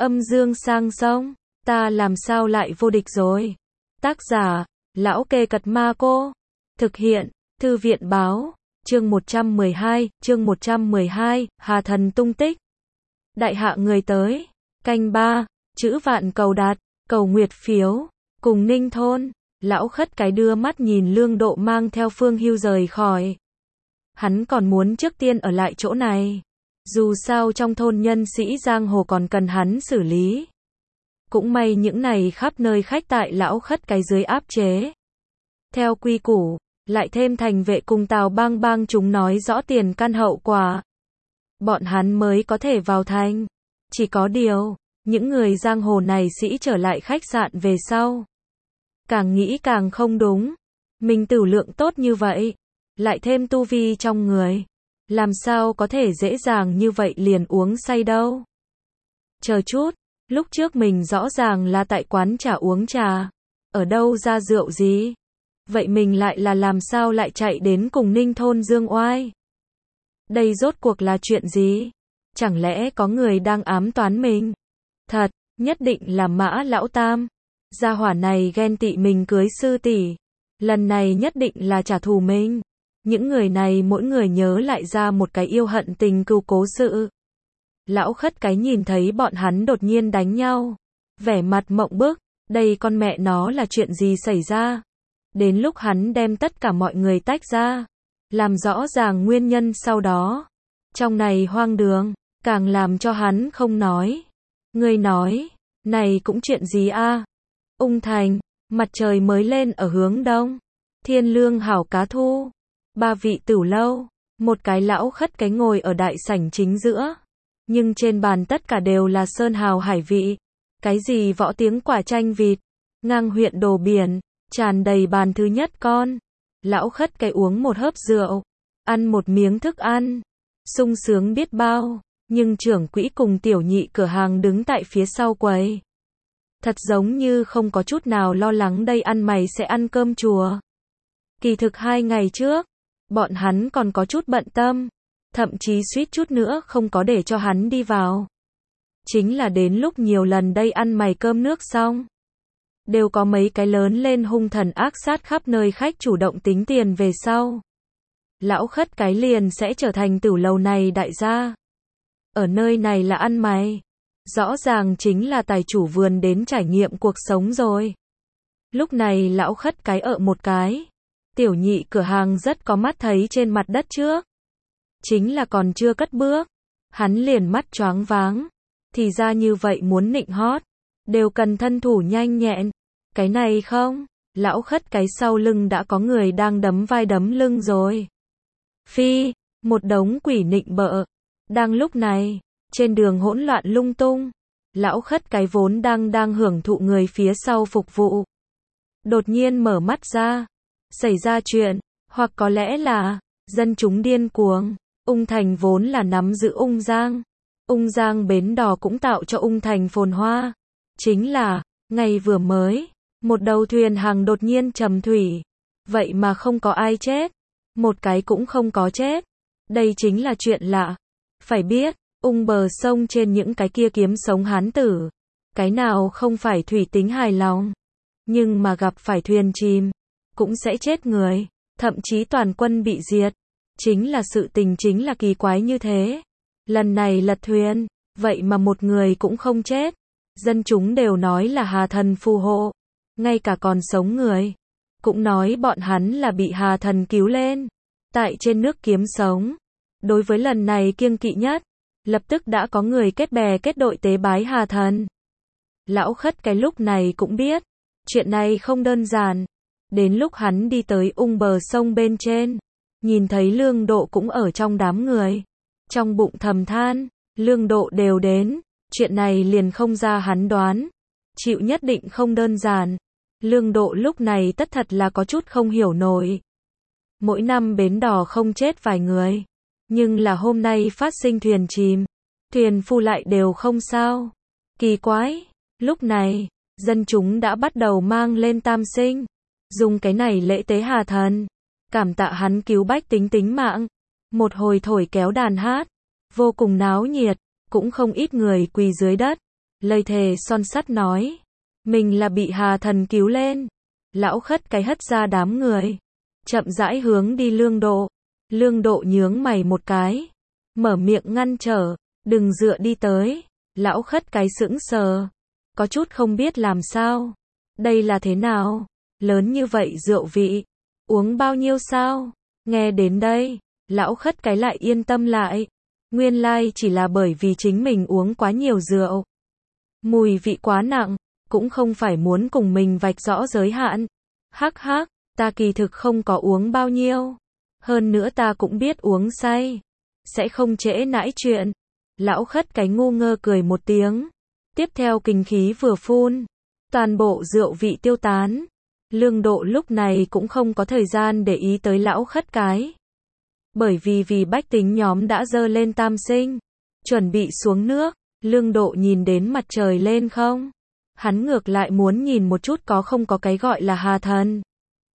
Âm dương sang sông, ta làm sao lại vô địch rồi. Tác giả, Lão Kê Cật Ma Cô. Thực hiện, Thư viện Báo. Chương 112, Hà Thần tung tích. Đại hạ người tới. Canh 3, chữ vạn cầu đạt, cầu nguyệt phiếu. Cùng Ninh thôn, lão khất cái đưa mắt nhìn Lương Độ mang theo Phương Hưu rời khỏi. Hắn còn muốn trước tiên ở lại chỗ này. Dù sao trong thôn nhân sĩ giang hồ còn cần hắn xử lý. Cũng may những này khắp nơi khách tại lão khất cái dưới áp chế. Theo quy củ, lại thêm thành vệ cùng Tào Bang Bang chúng nói rõ tiền căn hậu quả. Bọn hắn mới có thể vào thành. Chỉ có điều, những người giang hồ này sĩ trở lại khách sạn về sau. Càng nghĩ càng không đúng. Mình tử lượng tốt như vậy, lại thêm tu vi trong người. Làm sao có thể dễ dàng như vậy liền uống say đâu. Chờ chút, lúc trước mình rõ ràng là tại quán trà uống trà. Ở đâu ra rượu gì? Vậy mình lại là làm sao lại chạy đến cùng Ninh thôn Dương Oai? Đây rốt cuộc là chuyện gì? Chẳng lẽ có người đang ám toán mình? Thật, nhất định là Mã Lão Tam. Gia hỏa này ghen tị mình cưới sư tỷ. Lần này nhất định là trả thù mình. Những người này mỗi người nhớ lại ra một cái yêu hận tình cừu cố sự. Lão khất cái nhìn thấy bọn hắn đột nhiên đánh nhau. Vẻ mặt mộng bức, đây con mẹ nó là chuyện gì xảy ra? Đến lúc hắn đem tất cả mọi người tách ra, làm rõ ràng nguyên nhân sau đó. Trong này hoang đường, càng làm cho hắn không nói. Người nói, này cũng chuyện gì a? Ung thành, mặt trời mới lên ở hướng đông. Thiên lương hảo cá thu. 3 vị tửu lâu, một cái lão khất cái ngồi ở đại sảnh chính giữa. Nhưng trên bàn tất cả đều là sơn hào hải vị. Cái gì võ tiếng quả chanh vịt, ngang huyện đồ biển, tràn đầy bàn thứ nhất con. Lão khất cái uống một hớp rượu, ăn một miếng thức ăn, sung sướng biết bao. Nhưng trưởng quỹ cùng tiểu nhị cửa hàng đứng tại phía sau quầy. Thật giống như không có chút nào lo lắng đây ăn mày sẽ ăn cơm chùa. Kỳ thực 2 ngày trước, bọn hắn còn có chút bận tâm, thậm chí suýt chút nữa không có để cho hắn đi vào. Chính là đến lúc nhiều lần đây ăn mày cơm nước xong, đều có mấy cái lớn lên hung thần ác sát khắp nơi khách chủ động tính tiền về sau. Lão khất cái liền sẽ trở thành tửu lầu này đại gia. Ở nơi này là ăn mày. Rõ ràng chính là tài chủ vườn đến trải nghiệm cuộc sống rồi. Lúc này lão khất cái ở một cái. Tiểu nhị cửa hàng rất có mắt thấy trên mặt đất trước. Chính là còn chưa cất bước. Hắn liền mắt choáng váng. Thì ra như vậy muốn nịnh hót. Đều cần thân thủ nhanh nhẹn. Cái này không. Lão khất cái sau lưng đã có người đang đấm vai đấm lưng rồi. Phi, một đống quỷ nịnh bợ. Đang lúc này, trên đường hỗn loạn lung tung. Lão khất cái vốn đang hưởng thụ người phía sau phục vụ. Đột nhiên mở mắt ra. Xảy ra chuyện, hoặc có lẽ là dân chúng điên cuồng. Ung thành vốn là nắm giữ Ung Giang. Ung Giang bến đò cũng tạo cho Ung thành phồn hoa. Chính là, ngày vừa mới, một đầu thuyền hàng đột nhiên trầm thủy. Vậy mà không có ai chết. Một cái cũng không có chết. Đây chính là chuyện lạ. Phải biết, Ung bờ sông trên những cái kia kiếm sống hán tử. Cái nào không phải thủy tính hài lòng. Nhưng mà gặp phải thuyền chìm, cũng sẽ chết người. Thậm chí toàn quân bị diệt. Chính là sự tình chính là kỳ quái như thế. Lần này lật thuyền, vậy mà một người cũng không chết. Dân chúng đều nói là Hà Thần phù hộ. Ngay cả còn sống người, cũng nói bọn hắn là bị Hà Thần cứu lên. Tại trên nước kiếm sống. Đối với lần này kiêng kỵ nhất, lập tức đã có người kết bè kết đội tế bái Hà Thần. Lão khất cái lúc này cũng biết, chuyện này không đơn giản. Đến lúc hắn đi tới Ung bờ sông bên trên, nhìn thấy Lương Độ cũng ở trong đám người. Trong bụng thầm than, Lương Độ đều đến, chuyện này liền không ra hắn đoán. Chịu nhất định không đơn giản. Lương Độ lúc này tất thật là có chút không hiểu nổi. Mỗi năm bến đò không chết vài người. Nhưng là hôm nay phát sinh thuyền chìm. Thuyền phu lại đều không sao. Kỳ quái. Lúc này, dân chúng đã bắt đầu mang lên tam sinh. Dùng cái này lễ tế Hà Thần. Cảm tạ hắn cứu bách tính tính mạng. Một hồi thổi kéo đàn hát. Vô cùng náo nhiệt. Cũng không ít người quỳ dưới đất. lời thề son sắt nói, mình là bị Hà Thần cứu lên. Lão khất cái hất ra đám người, chậm rãi hướng đi Lương Độ. Lương Độ nhướng mày một cái, mở miệng ngăn trở, đừng dựa đi tới. Lão khất cái sững sờ, có chút không biết làm sao. Đây là thế nào? Lớn như vậy rượu vị, uống bao nhiêu sao? Nghe đến đây, lão khất cái lại yên tâm lại. Nguyên lai chỉ là bởi vì chính mình uống quá nhiều rượu. Mùi vị quá nặng, cũng không phải muốn cùng mình vạch rõ giới hạn. Hắc hắc, ta kỳ thực không có uống bao nhiêu. Hơn nữa ta cũng biết uống say. Sẽ không trễ nãi chuyện. Lão khất cái ngu ngơ cười một tiếng. Tiếp theo kinh khí vừa phun. Toàn bộ rượu vị tiêu tán. Lương Độ lúc này cũng không có thời gian để ý tới lão khất cái. Bởi vì bách tính nhóm đã dơ lên tam sinh. Chuẩn bị xuống nước. Lương Độ nhìn đến mặt trời lên không? Hắn ngược lại muốn nhìn một chút có không có cái gọi là Hà Thần.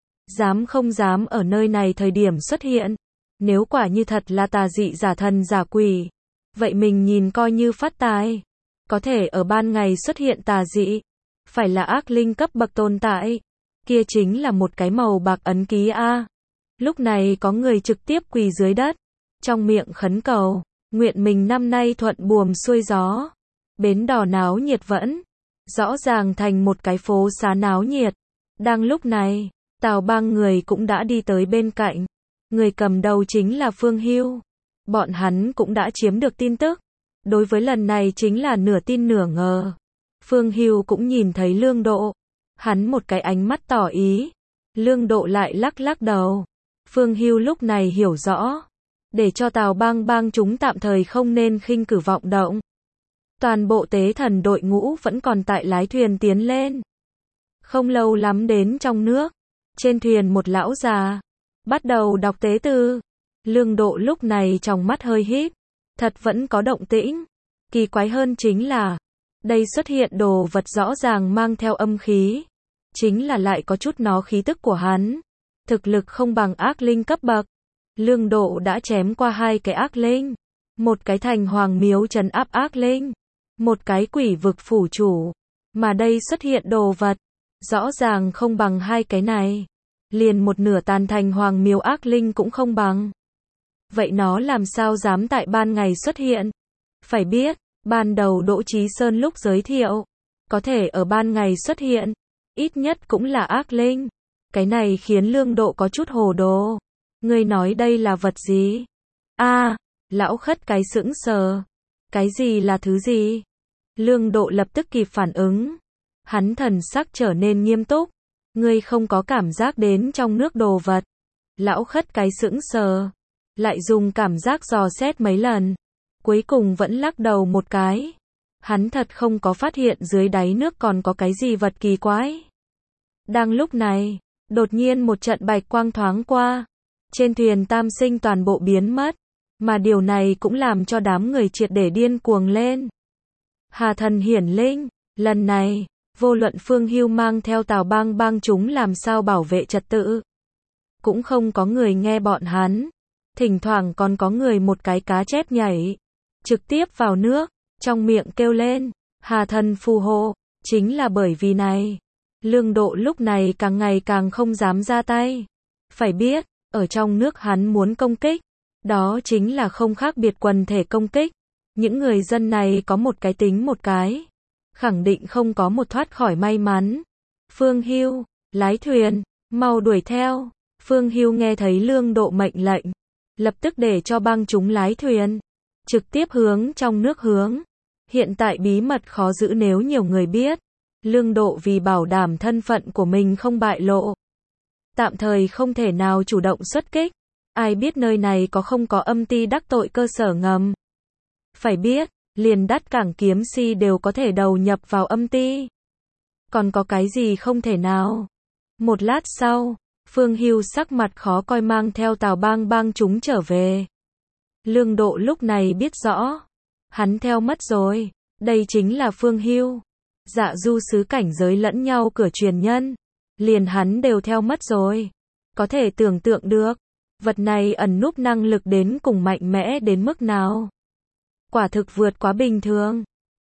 Dám không dám ở nơi này thời điểm xuất hiện. Nếu quả như thật là tà dị giả thần giả quỷ. Vậy mình nhìn coi như phát tài. Có thể ở ban ngày xuất hiện tà dị. Phải là ác linh cấp bậc tồn tại. Kia chính là một cái màu bạc ấn ký A. Lúc này có người trực tiếp quỳ dưới đất. Trong miệng khấn cầu. Nguyện mình năm nay thuận buồm xuôi gió. Bến đò náo nhiệt vẫn. Rõ ràng thành một cái phố xá náo nhiệt. Đang lúc này, Tào Bang người cũng đã đi tới bên cạnh. Người cầm đầu chính là Phương Hưu. Bọn hắn cũng đã chiếm được tin tức. Đối với lần này chính là nửa tin nửa ngờ. Phương Hưu cũng nhìn thấy Lương Độ. Hắn một cái ánh mắt tỏ ý. Lương Độ lại lắc lắc đầu. Phương Hưu lúc này hiểu rõ. Để cho Tào Bang chúng tạm thời không nên khinh cử vọng động. Toàn bộ tế thần đội ngũ vẫn còn tại lái thuyền tiến lên. Không lâu lắm đến trong nước. Trên thuyền một lão già bắt đầu đọc tế từ. Lương Độ lúc này trong mắt hơi híp. Thật vẫn có động tĩnh. Kỳ quái hơn chính là đây xuất hiện đồ vật rõ ràng mang theo âm khí. Chính là lại có chút nó khí tức của hắn. Thực lực không bằng ác linh cấp bậc. Lương Độ đã chém qua 2 cái ác linh. Một cái thành hoàng miếu trấn áp ác linh. Một cái quỷ vực phủ chủ. Mà đây xuất hiện đồ vật. Rõ ràng không bằng 2 cái này. Liền một nửa tàn thành hoàng miếu ác linh cũng không bằng. Vậy nó làm sao dám tại ban ngày xuất hiện? Phải biết, ban đầu Đỗ Chí Sơn lúc giới thiệu. Có thể ở ban ngày xuất hiện. Ít nhất cũng là ác linh. Cái này khiến Lương Độ có chút hồ đồ. Ngươi nói đây là vật gì? Lão khất cái sững sờ. Cái gì là thứ gì? Lương Độ lập tức kịp phản ứng. Hắn thần sắc trở nên nghiêm túc. Ngươi không có cảm giác đến trong nước đồ vật. Lão khất cái sững sờ. Lại dùng cảm giác dò xét mấy lần. Cuối cùng vẫn lắc đầu một cái. Hắn thật không có phát hiện dưới đáy nước còn có cái gì vật kỳ quái. Đang lúc này, đột nhiên một trận bạch quang thoáng qua. Trên thuyền tam sinh toàn bộ biến mất. Mà điều này cũng làm cho đám người triệt để điên cuồng lên. Hà Thần hiển linh. Lần này, vô luận Phương Hưu mang theo Tào Bang chúng làm sao bảo vệ trật tự. Cũng không có người nghe bọn hắn. Thỉnh thoảng còn có người một cái cá chép nhảy. Trực tiếp vào nước. Trong miệng kêu lên. Hà Thần phù hộ. Chính là bởi vì này. Lương Độ lúc này càng ngày càng không dám ra tay. Phải biết, ở trong nước hắn muốn công kích. Đó chính là không khác biệt quần thể công kích. Những người dân này có một cái tính một cái. Khẳng định không có một thoát khỏi may mắn. Phương Hưu, lái thuyền, mau đuổi theo. Phương Hưu nghe thấy Lương Độ mệnh lệnh. Lập tức để cho bang chúng lái thuyền. Trực tiếp hướng trong nước hướng. Hiện tại bí mật khó giữ nếu nhiều người biết. Lương Độ vì bảo đảm thân phận của mình không bại lộ. Tạm thời không thể nào chủ động xuất kích. Ai biết nơi này có không có âm ty đắc tội cơ sở ngầm. Phải biết, liền Đắt Cảng Kiếm Si đều có thể đầu nhập vào âm ty. Còn có cái gì không thể nào? Một lát sau, Phương Hưu sắc mặt khó coi mang theo Tào Bang chúng trở về. Lương Độ lúc này biết rõ. Hắn theo mất rồi. Đây chính là Phương Hưu. Dạ du sứ cảnh giới lẫn nhau cửa truyền nhân. Liền hắn đều theo mất rồi. Có thể tưởng tượng được. Vật này ẩn núp năng lực đến cùng mạnh mẽ đến mức nào. Quả thực vượt quá bình thường.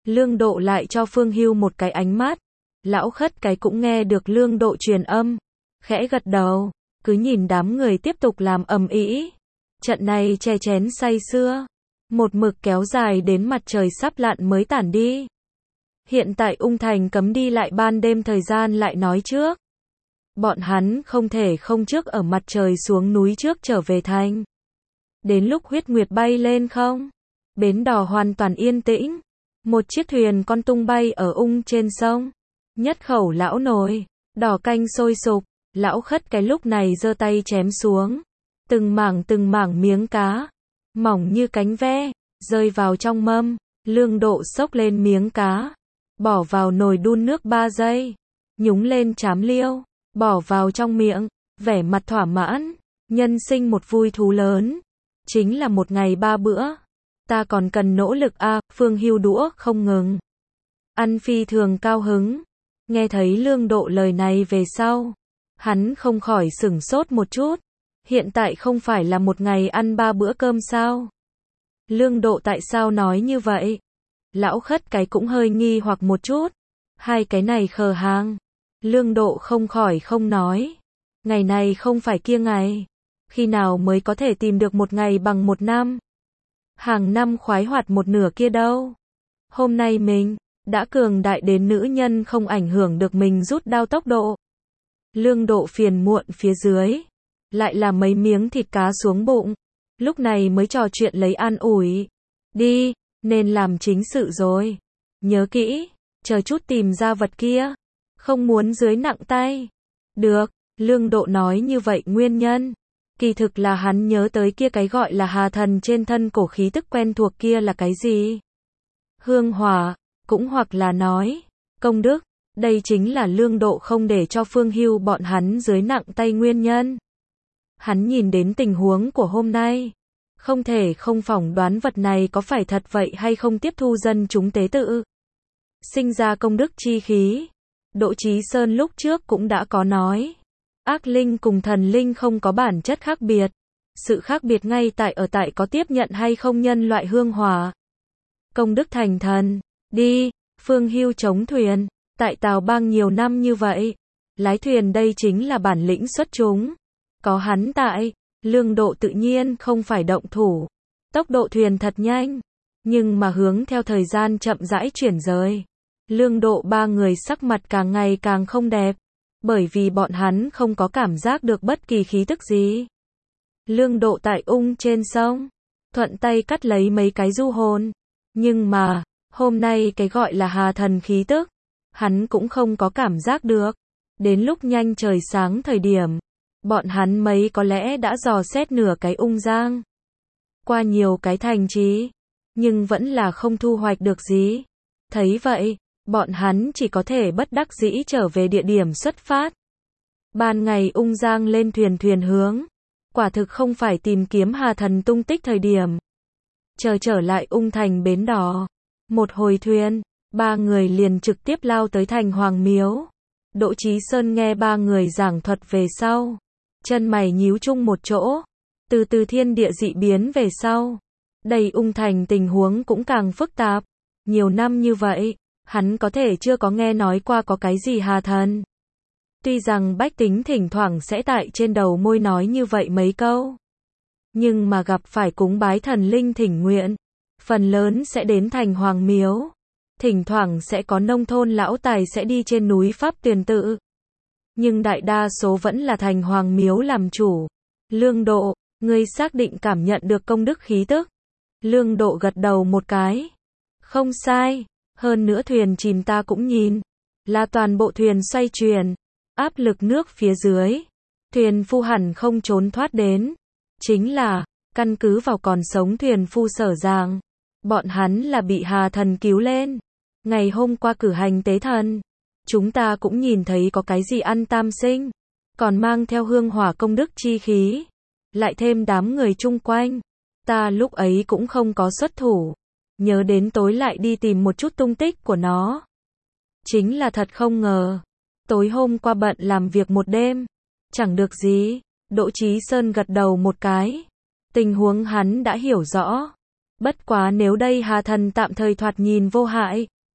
Lương Độ lại cho Phương Hưu một cái ánh mắt. Lão khất cái cũng nghe được Lương Độ truyền âm, khẽ gật đầu, cứ nhìn đám người tiếp tục làm ầm ĩ. Trận này chè chén say sưa, một mực kéo dài đến mặt trời sắp lặn mới tản đi. Hiện tại Ung Thành cấm đi lại ban đêm, thời gian lại nói trước. Bọn hắn không thể không trước ở mặt trời xuống núi trước trở về thành. Đến lúc huyết nguyệt bay lên không, bến đò hoàn toàn yên tĩnh. Một chiếc thuyền con tung bay ở Ung trên sông. Nhất khẩu lão nồi, đỏ canh sôi sục, lão khất cái lúc này giơ tay chém xuống. Từng mảng miếng cá, mỏng như cánh ve, rơi vào trong mâm. Lương Độ xốc lên miếng cá, bỏ vào nồi đun nước 3 giây, nhúng lên chám liêu, bỏ vào trong miệng, vẻ mặt thỏa mãn. Nhân sinh một vui thú lớn, chính là một ngày 3 bữa. Ta còn cần nỗ lực a. Phương Hưu đũa không ngừng ăn, phi thường cao hứng. Nghe thấy Lương Độ lời này về sau, hắn không khỏi sửng sốt một chút. Hiện tại không phải là một ngày ăn 3 bữa cơm sao? Lương Độ tại sao nói như vậy? Lão khất cái cũng hơi nghi hoặc một chút. Hai cái này khờ hàng. Lương Độ không khỏi không nói. Ngày này không phải kia ngày. Khi nào mới có thể tìm được một ngày bằng một năm? Hàng năm khoái hoạt một nửa kia đâu? Hôm nay mình đã cường đại đến nữ nhân không ảnh hưởng được mình rút đao tốc độ. Lương Độ phiền muộn phía dưới, lại là mấy miếng thịt cá xuống bụng. Lúc này mới trò chuyện lấy an ủi. Đi, nên làm chính sự rồi. Nhớ kỹ, chờ chút tìm ra vật kia. Không muốn dưới nặng tay. Được, Lương Độ nói như vậy nguyên nhân. Kỳ thực là hắn nhớ tới kia cái gọi là hà thần trên thân cổ khí tức quen thuộc kia là cái gì? Hương hỏa, cũng hoặc là nói, công đức. Đây chính là Lương Độ không để cho Phương Hưu bọn hắn dưới nặng tay nguyên nhân. Hắn nhìn đến tình huống của hôm nay, không thể không phỏng đoán vật này có phải thật vậy hay không, tiếp thu dân chúng tế tự, sinh ra công đức chi khí. Đỗ Chí Sơn lúc trước cũng đã có nói, ác linh cùng thần linh không có bản chất khác biệt. Sự khác biệt ngay tại có tiếp nhận hay không nhân loại hương hỏa. Công đức thành thần, đi. Phương Hưu chống thuyền, tại Tào Bang nhiều năm như vậy, lái thuyền đây chính là bản lĩnh xuất chúng. Có hắn tại, Lương Độ tự nhiên không phải động thủ. Tốc độ thuyền thật nhanh, nhưng mà hướng theo thời gian chậm rãi chuyển rời. Lương Độ 3 người sắc mặt càng ngày càng không đẹp, bởi vì bọn hắn không có cảm giác được bất kỳ khí tức gì. Lương Độ tại Ung trên sông, thuận tay cắt lấy mấy cái du hồn, nhưng mà, hôm nay cái gọi là hà thần khí tức, hắn cũng không có cảm giác được. Đến lúc nhanh trời sáng thời điểm, bọn hắn mấy có lẽ đã dò xét nửa cái Ung Giang, qua nhiều cái thành trì, nhưng vẫn là không thu hoạch được gì. Thấy vậy, bọn hắn chỉ có thể bất đắc dĩ trở về địa điểm xuất phát. Ban ngày Ung Giang lên thuyền hướng, quả thực không phải tìm kiếm hà thần tung tích thời điểm. Trở lại Ung Thành bến đò, một hồi thuyền, 3 người liền trực tiếp lao tới thành Hoàng Miếu. Đỗ Chí Sơn nghe 3 người giảng thuật về sau, chân mày nhíu chung một chỗ. Từ thiên địa dị biến về sau, đây Ung Thành tình huống cũng càng phức tạp. Nhiều năm như vậy, hắn có thể chưa có nghe nói qua có cái gì hà thần. Tuy rằng bách tính thỉnh thoảng sẽ tại trên đầu môi nói như vậy mấy câu, nhưng mà gặp phải cúng bái thần linh thỉnh nguyện, phần lớn sẽ đến thành Hoàng Miếu. Thỉnh thoảng sẽ có nông thôn lão tài sẽ đi trên núi Pháp Tuyền Tự, nhưng đại đa số vẫn là thành Hoàng Miếu làm chủ. Lương Độ, ngươi xác định cảm nhận được công đức khí tức? Lương Độ gật đầu một cái. Không sai, hơn nữa thuyền chìm ta cũng nhìn, là toàn bộ thuyền xoay chuyển, áp lực nước phía dưới, thuyền phu hẳn không trốn thoát đến. Chính là, căn cứ vào còn sống thuyền phu sở giảng, bọn hắn là bị hà thần cứu lên. Ngày hôm qua cử hành tế thần, chúng ta cũng nhìn thấy có cái gì ăn tam sinh, còn mang theo hương hỏa công đức chi khí, lại thêm đám người chung quanh. Ta lúc ấy cũng không có xuất thủ, nhớ đến tối lại đi tìm một chút tung tích của nó. Chính là thật không ngờ, tối hôm qua bận làm việc một đêm, chẳng được gì. Đỗ Chí Sơn gật đầu một cái, tình huống hắn đã hiểu rõ. Bất quá nếu đây hà thần tạm thời thoạt nhìn vô hại,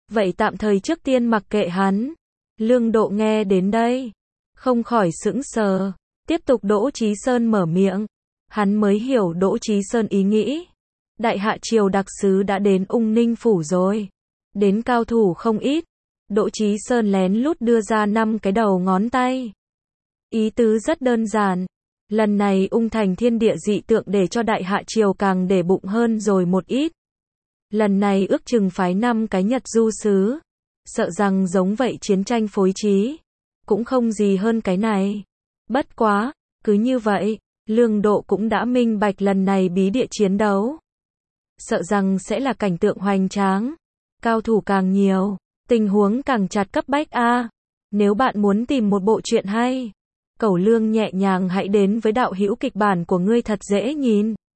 Vậy tạm thời trước tiên mặc kệ hắn. Lương Độ nghe đến đây, không khỏi sững sờ. Tiếp tục Đỗ Chí Sơn mở miệng. Hắn mới hiểu Đỗ Chí Sơn ý nghĩ. Đại hạ triều đặc sứ đã đến Ung Ninh phủ rồi. Đến cao thủ không ít. Đỗ Chí Sơn lén lút đưa ra 5 cái đầu ngón tay. Ý tứ rất đơn giản. Lần này Ung thành thiên địa dị tượng để cho đại hạ triều càng để bụng hơn rồi một ít. Lần này ước chừng phái 5 cái Nhật du sứ. Sợ rằng giống vậy chiến tranh phối trí. Cũng không gì hơn cái này. Bất quá, cứ như vậy, Lương Độ cũng đã minh bạch lần này bí địa chiến đấu. Sợ rằng sẽ là cảnh tượng hoành tráng. Cao thủ càng nhiều, tình huống càng chặt cấp bách a. Nếu bạn muốn tìm một bộ truyện hay, Cẩu Lương nhẹ nhàng hãy đến với đạo hữu kịch bản của ngươi thật dễ nhìn.